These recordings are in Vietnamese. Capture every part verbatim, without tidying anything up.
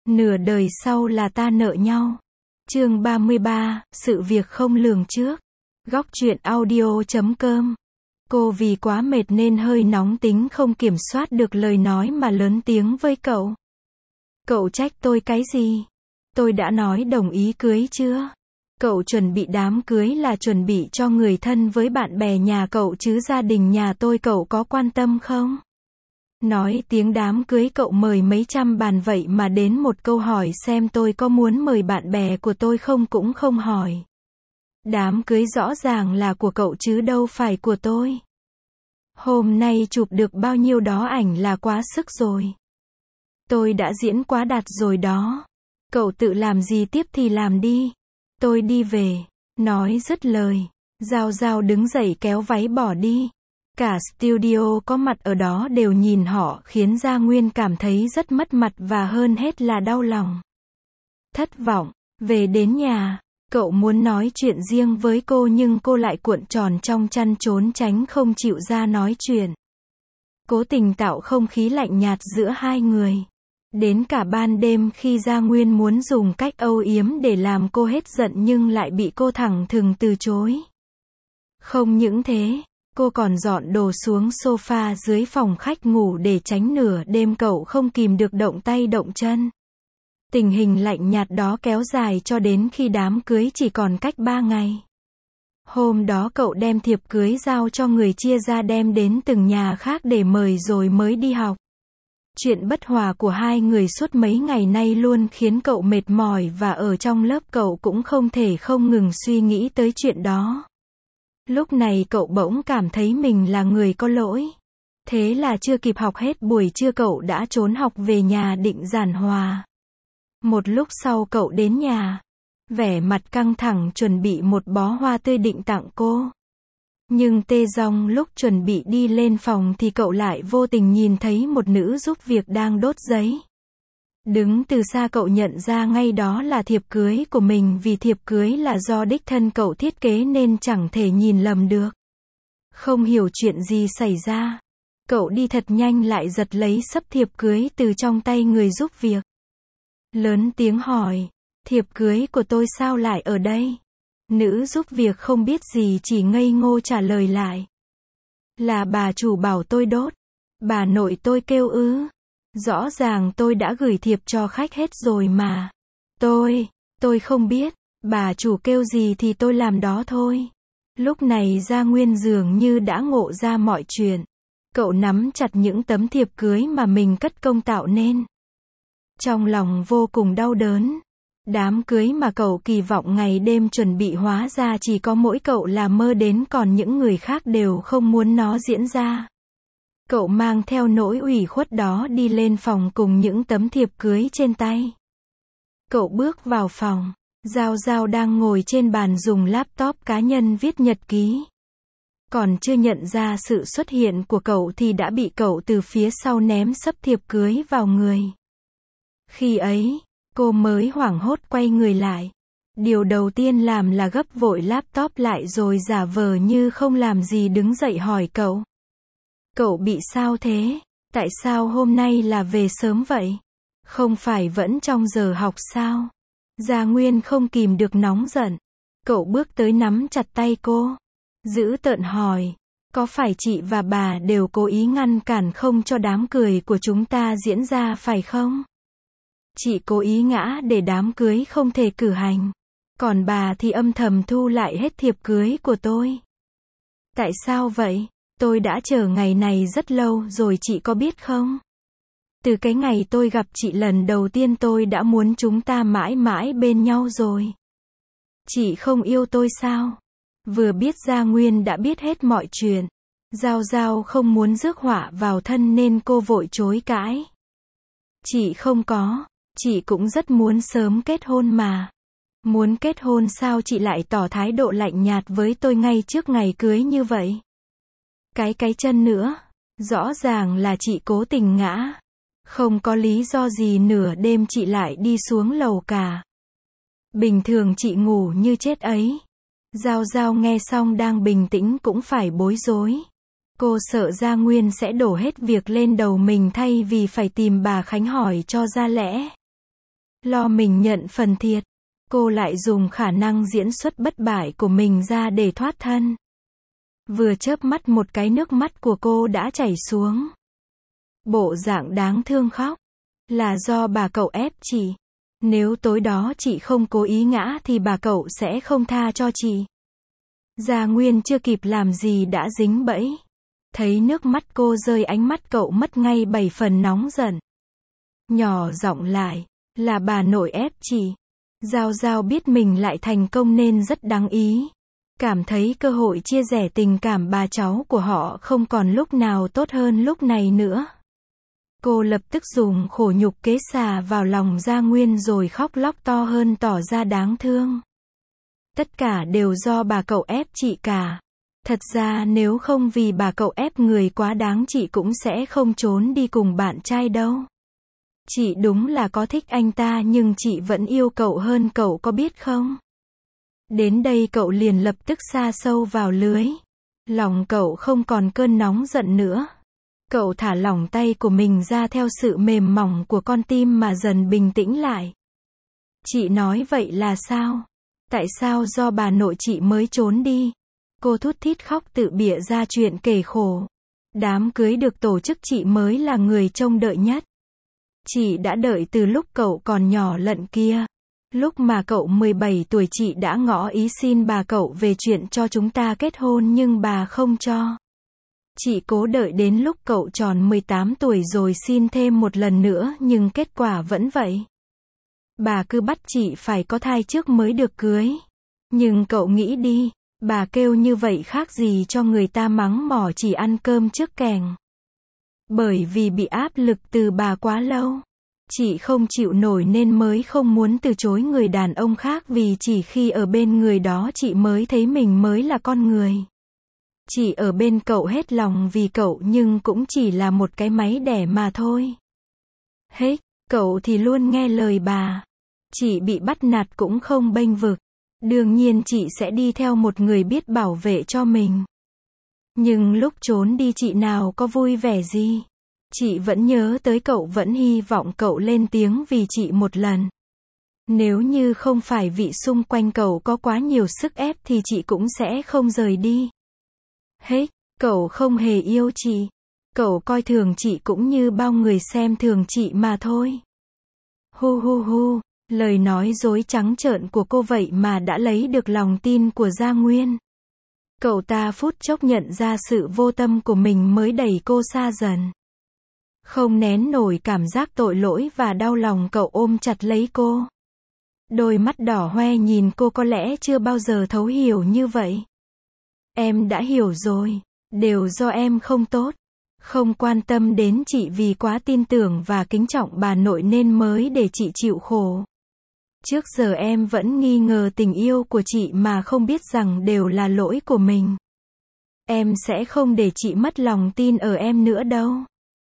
Nửa đời sau là ta nợ nhau. Chương ba mươi ba, sự việc không lường trước. Góc truyện audio chấm com. Cô vì quá mệt nên hơi nóng tính không kiểm soát được lời nói mà lớn tiếng với cậu. Cậu trách tôi cái gì? Tôi đã nói đồng ý cưới chưa? Cậu chuẩn bị đám cưới là chuẩn bị cho người thân với bạn bè nhà cậu chứ gia đình nhà tôi cậu có quan tâm không? Nói tiếng đám cưới cậu mời mấy trăm bàn vậy mà đến một câu hỏi xem tôi có muốn mời bạn bè của tôi không cũng không hỏi. Đám cưới rõ ràng là của cậu chứ đâu phải của tôi. Hôm nay chụp được bao nhiêu đó ảnh là quá sức rồi. Tôi đã diễn quá đạt rồi đó. Cậu tự làm gì tiếp thì làm đi. Tôi đi về. Nói dứt lời. Giao Giao đứng dậy kéo váy bỏ đi. Cả studio có mặt ở đó đều nhìn họ khiến Gia Nguyên cảm thấy rất mất mặt và hơn hết là đau lòng. Thất vọng. Về đến nhà. Cậu muốn nói chuyện riêng với cô nhưng cô lại cuộn tròn trong chăn trốn tránh không chịu ra nói chuyện. Cố tình tạo không khí lạnh nhạt giữa hai người. Đến cả ban đêm khi Gia Nguyên muốn dùng cách âu yếm để làm cô hết giận nhưng lại bị cô thẳng thừng từ chối. Không những thế, cô còn dọn đồ xuống sofa dưới phòng khách ngủ để tránh nửa đêm cậu không kìm được động tay động chân. Tình hình lạnh nhạt đó kéo dài cho đến khi đám cưới chỉ còn cách ba ngày. Hôm đó cậu đem thiệp cưới giao cho người chia ra đem đến từng nhà khác để mời rồi mới đi học. Chuyện bất hòa của hai người suốt mấy ngày nay luôn khiến cậu mệt mỏi và ở trong lớp cậu cũng không thể không ngừng suy nghĩ tới chuyện đó. Lúc này cậu bỗng cảm thấy mình là người có lỗi. Thế là chưa kịp học hết buổi trưa cậu đã trốn học về nhà định giảng hòa. Một lúc sau cậu đến nhà, vẻ mặt căng thẳng chuẩn bị một bó hoa tươi định tặng cô. Nhưng tê dong lúc chuẩn bị đi lên phòng thì cậu lại vô tình nhìn thấy một nữ giúp việc đang đốt giấy. Đứng từ xa cậu nhận ra ngay đó là thiệp cưới của mình vì thiệp cưới là do đích thân cậu thiết kế nên chẳng thể nhìn lầm được. Không hiểu chuyện gì xảy ra. Cậu đi thật nhanh lại giật lấy sấp thiệp cưới từ trong tay người giúp việc. Lớn tiếng hỏi, thiệp cưới của tôi sao lại ở đây? Nữ giúp việc không biết gì chỉ ngây ngô trả lời lại. Là bà chủ bảo tôi đốt. Bà nội tôi kêu ư. Rõ ràng tôi đã gửi thiệp cho khách hết rồi mà. Tôi, tôi không biết. Bà chủ kêu gì thì tôi làm đó thôi. Lúc này Gia Nguyên dường như đã ngộ ra mọi chuyện. Cậu nắm chặt những tấm thiệp cưới mà mình cất công tạo nên. Trong lòng vô cùng đau đớn. Đám cưới mà cậu kỳ vọng ngày đêm chuẩn bị hóa ra chỉ có mỗi cậu là mơ đến còn những người khác đều không muốn nó diễn ra. Cậu mang theo nỗi ủy khuất đó đi lên phòng cùng những tấm thiệp cưới trên tay. Cậu bước vào phòng. Giao Giao đang ngồi trên bàn dùng laptop cá nhân viết nhật ký. Còn chưa nhận ra sự xuất hiện của cậu thì đã bị cậu từ phía sau ném sấp thiệp cưới vào người. Khi ấy, cô mới hoảng hốt quay người lại. Điều đầu tiên làm là gấp vội laptop lại rồi giả vờ như không làm gì đứng dậy hỏi cậu. Cậu bị sao thế? Tại sao hôm nay là về sớm vậy? Không phải vẫn trong giờ học sao? Gia Nguyên không kìm được nóng giận. Cậu bước tới nắm chặt tay cô. Dữ tợn hỏi. Có phải chị và bà đều cố ý ngăn cản không cho đám cưới của chúng ta diễn ra phải không? Chị cố ý ngã để đám cưới không thể cử hành. Còn bà thì âm thầm thu lại hết thiệp cưới của tôi. Tại sao vậy? Tôi đã chờ ngày này rất lâu rồi chị có biết không? Từ cái ngày tôi gặp chị lần đầu tiên tôi đã muốn chúng ta mãi mãi bên nhau rồi. Chị không yêu tôi sao? Vừa biết Gia Nguyên đã biết hết mọi chuyện. Giao Giao không muốn rước họa vào thân nên cô vội chối cãi. Chị không có. Chị cũng rất muốn sớm kết hôn mà. Muốn kết hôn sao chị lại tỏ thái độ lạnh nhạt với tôi ngay trước ngày cưới như vậy? Cái cái chân nữa. Rõ ràng là chị cố tình ngã. Không có lý do gì nửa đêm chị lại đi xuống lầu cả. Bình thường chị ngủ như chết ấy. Giao Giao nghe xong đang bình tĩnh cũng phải bối rối. Cô sợ Gia Nguyên sẽ đổ hết việc lên đầu mình thay vì phải tìm bà Khánh hỏi cho ra lẽ. lo mình nhận phần thiệt. Cô lại dùng khả năng diễn xuất bất bại của mình ra để thoát thân. Vừa chớp mắt một cái nước mắt của cô đã chảy xuống. Bộ dạng đáng thương khóc. Là do bà cậu ép chị. Nếu tối đó chị không cố ý ngã thì bà cậu sẽ không tha cho chị. Gia Nguyên chưa kịp làm gì đã dính bẫy. Thấy nước mắt cô rơi, ánh mắt cậu mất ngay bảy phần nóng giận. Nhỏ giọng lại, là bà nội ép chị. Giao Giao biết mình lại thành công nên rất đáng ý. Cảm thấy cơ hội chia sẻ tình cảm bà cháu của họ không còn lúc nào tốt hơn lúc này nữa. Cô lập tức dùng khổ nhục kế xà vào lòng Gia Nguyên rồi khóc lóc to hơn, tỏ ra đáng thương. Tất cả đều do bà cậu ép chị cả. Thật ra nếu không vì bà cậu ép người quá đáng chị cũng sẽ không trốn đi cùng bạn trai đâu. Chị đúng là có thích anh ta nhưng chị vẫn yêu cậu hơn, cậu có biết không? Đến đây cậu liền lập tức sa sâu vào lưới. Lòng cậu không còn cơn nóng giận nữa. Cậu thả lỏng tay của mình ra theo sự mềm mỏng của con tim mà dần bình tĩnh lại. Chị nói vậy là sao? Tại sao do bà nội chị mới trốn đi? Cô thút thít khóc tự bịa ra chuyện kể khổ. Đám cưới được tổ chức chị mới là người trông đợi nhất. Chị đã đợi từ lúc cậu còn nhỏ lận kia. Lúc mà cậu mười bảy tuổi chị đã ngỏ ý xin bà cậu về chuyện cho chúng ta kết hôn nhưng bà không cho. Chị cố đợi đến lúc cậu tròn mười tám tuổi rồi xin thêm một lần nữa nhưng kết quả vẫn vậy. Bà cứ bắt chị phải có thai trước mới được cưới. Nhưng cậu nghĩ đi, bà kêu như vậy khác gì cho người ta mắng mỏ chỉ ăn cơm trước kèng. Bởi vì bị áp lực từ bà quá lâu. Chị không chịu nổi nên mới không muốn từ chối người đàn ông khác, vì chỉ khi ở bên người đó chị mới thấy mình mới là con người. Chị ở bên cậu hết lòng vì cậu nhưng cũng chỉ là một cái máy đẻ mà thôi. Hết, cậu thì luôn nghe lời bà. Chị bị bắt nạt cũng không bênh vực. Đương nhiên chị sẽ đi theo một người biết bảo vệ cho mình. Nhưng lúc trốn đi chị nào có vui vẻ gì. Chị vẫn nhớ tới cậu, vẫn hy vọng cậu lên tiếng vì chị một lần. Nếu như không phải vị xung quanh cậu có quá nhiều sức ép thì chị cũng sẽ không rời đi. Hết, cậu không hề yêu chị. Cậu coi thường chị cũng như bao người xem thường chị mà thôi. Hu hu hu, lời nói dối trắng trợn của cô vậy mà đã lấy được lòng tin của Gia Nguyên. Cậu ta phút chốc nhận ra sự vô tâm của mình mới đẩy cô xa dần. Không nén nổi cảm giác tội lỗi và đau lòng, cậu ôm chặt lấy cô. Đôi mắt đỏ hoe nhìn cô, có lẽ chưa bao giờ thấu hiểu như vậy. Em đã hiểu rồi, đều do em không tốt. Không quan tâm đến chị vì quá tin tưởng và kính trọng bà nội nên mới để chị chịu khổ. Trước giờ em vẫn nghi ngờ tình yêu của chị mà không biết rằng đều là lỗi của mình. Em sẽ không để chị mất lòng tin ở em nữa đâu.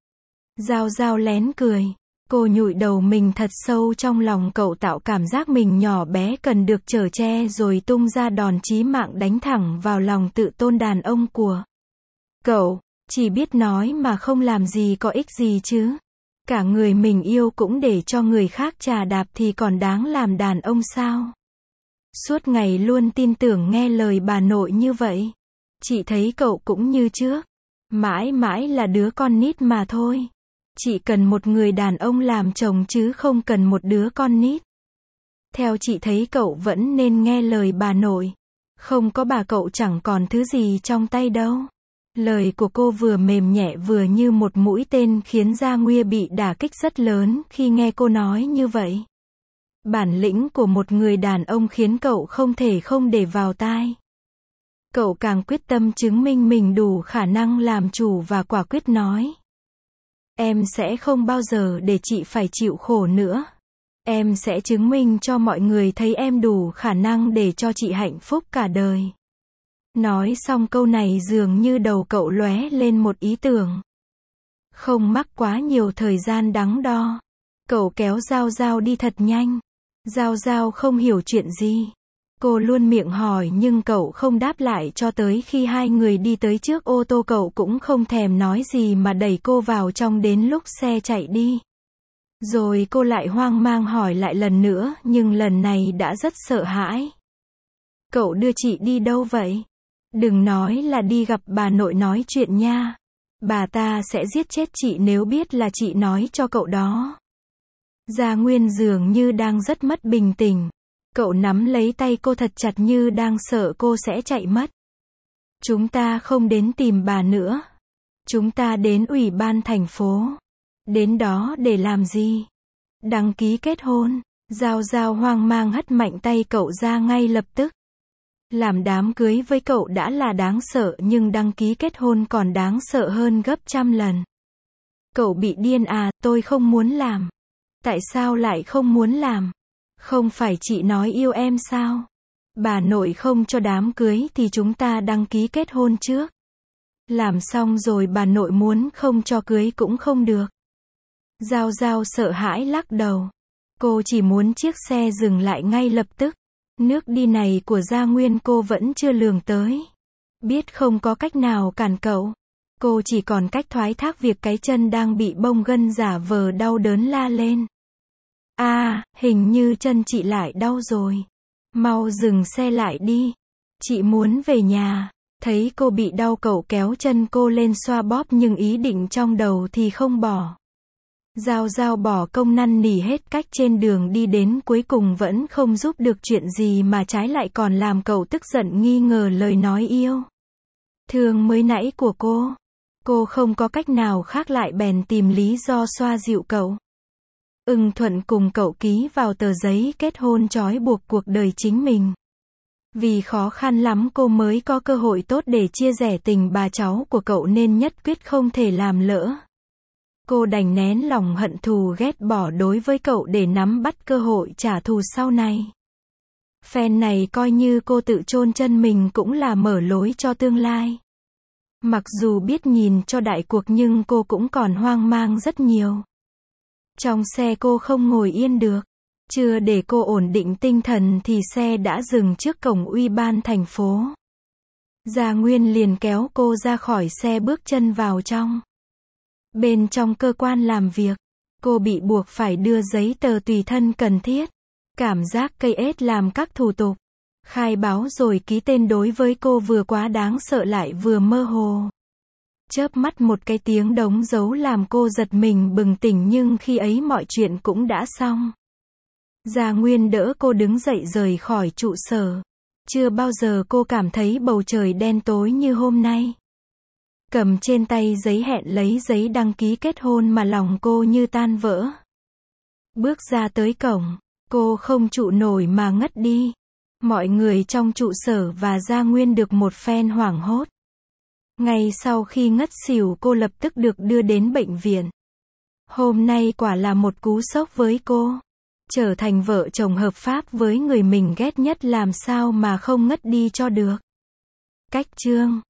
Giao Giao lén cười. Cô nhụi đầu mình thật sâu trong lòng cậu, tạo cảm giác mình nhỏ bé cần được chở che rồi tung ra đòn chí mạng đánh thẳng vào lòng tự tôn đàn ông của cậu. Chỉ biết nói mà không làm gì có ích gì chứ. Cả người mình yêu cũng để cho người khác chà đạp thì còn đáng làm đàn ông sao? Suốt ngày luôn tin tưởng nghe lời bà nội như vậy. Chị thấy cậu cũng như trước. Mãi mãi là đứa con nít mà thôi. Chị cần một người đàn ông làm chồng chứ không cần một đứa con nít. Theo chị thấy cậu vẫn nên nghe lời bà nội. Không có bà cậu chẳng còn thứ gì trong tay đâu. Lời của cô vừa mềm nhẹ vừa như một mũi tên khiến Gia Nguyên bị đả kích rất lớn khi nghe cô nói như vậy. Bản lĩnh của một người đàn ông khiến cậu không thể không để vào tai. Cậu càng quyết tâm chứng minh mình đủ khả năng làm chủ và quả quyết nói. Em sẽ không bao giờ để chị phải chịu khổ nữa. Em sẽ chứng minh cho mọi người thấy em đủ khả năng để cho chị hạnh phúc cả đời. Nói xong câu này dường như đầu cậu lóe lên một ý tưởng. Không mắc quá nhiều thời gian đắn đo. Cậu kéo Giao Giao đi thật nhanh. Giao Giao không hiểu chuyện gì. Cô luôn miệng hỏi nhưng cậu không đáp lại cho tới khi hai người đi tới trước ô tô, cậu cũng không thèm nói gì mà đẩy cô vào trong đến lúc xe chạy đi. Rồi cô lại hoang mang hỏi lại lần nữa, nhưng lần này đã rất sợ hãi. Cậu đưa chị đi đâu vậy? Đừng nói là đi gặp bà nội nói chuyện nha. Bà ta sẽ giết chết chị nếu biết là chị nói cho cậu đó. Gia Nguyên dường như đang rất mất bình tĩnh. Cậu nắm lấy tay cô thật chặt như đang sợ cô sẽ chạy mất. Chúng ta không đến tìm bà nữa. Chúng ta đến ủy ban thành phố. Đến đó để làm gì? Đăng ký kết hôn. Giao Giao hoang mang hất mạnh tay cậu ra ngay lập tức. Làm đám cưới với cậu đã là đáng sợ, nhưng đăng ký kết hôn còn đáng sợ hơn gấp trăm lần. Cậu bị điên à? Tôi không muốn làm. Tại sao lại không muốn làm? Không phải chị nói yêu em sao? Bà nội không cho đám cưới thì chúng ta đăng ký kết hôn trước. Làm xong rồi bà nội muốn không cho cưới cũng không được. Giao Giao sợ hãi lắc đầu. Cô chỉ muốn chiếc xe dừng lại ngay lập tức. Nước đi này của Gia Nguyên cô vẫn chưa lường tới. Biết không có cách nào cản cậu. Cô chỉ còn cách thoái thác việc cái chân đang bị bong gân giả vờ đau đớn la lên. À, hình như chân chị lại đau rồi. Mau dừng xe lại đi. Chị muốn về nhà. Thấy cô bị đau cậu kéo chân cô lên xoa bóp nhưng ý định trong đầu thì không bỏ. Giao Giao bỏ công năn nỉ hết cách trên đường đi đến cuối cùng vẫn không giúp được chuyện gì mà trái lại còn làm cậu tức giận nghi ngờ lời nói yêu thương mới nãy của cô. Cô không có cách nào khác lại bèn tìm lý do xoa dịu cậu. Ưng thuận cùng cậu ký vào tờ giấy kết hôn trói buộc cuộc đời chính mình. Vì khó khăn lắm cô mới có cơ hội tốt để chia rẽ tình bà cháu của cậu nên nhất quyết không thể làm lỡ. Cô đành nén lòng hận thù ghét bỏ đối với cậu để nắm bắt cơ hội trả thù sau này. Phen này coi như cô tự chôn chân mình cũng là mở lối cho tương lai. Mặc dù biết nhìn cho đại cuộc nhưng cô cũng còn hoang mang rất nhiều. Trong xe cô không ngồi yên được. Chưa để cô ổn định tinh thần thì xe đã dừng trước cổng ủy ban thành phố. Gia Nguyên liền kéo cô ra khỏi xe bước chân vào trong. Bên trong cơ quan làm việc, cô bị buộc phải đưa giấy tờ tùy thân cần thiết. Cảm giác cây ết làm các thủ tục, khai báo rồi ký tên đối với cô vừa quá đáng sợ lại vừa mơ hồ. Chớp mắt một cái tiếng đóng dấu làm cô giật mình bừng tỉnh nhưng khi ấy mọi chuyện cũng đã xong. Gia Nguyên đỡ cô đứng dậy rời khỏi trụ sở. Chưa bao giờ cô cảm thấy bầu trời đen tối như hôm nay. Cầm trên tay giấy hẹn lấy giấy đăng ký kết hôn mà lòng cô như tan vỡ. Bước ra tới cổng, cô không trụ nổi mà ngất đi. Mọi người trong trụ sở và Gia Nguyên được một phen hoảng hốt. Ngay sau khi ngất xỉu cô lập tức được đưa đến bệnh viện. Hôm nay quả là một cú sốc với cô. Trở thành vợ chồng hợp pháp với người mình ghét nhất làm sao mà không ngất đi cho được. Cách chương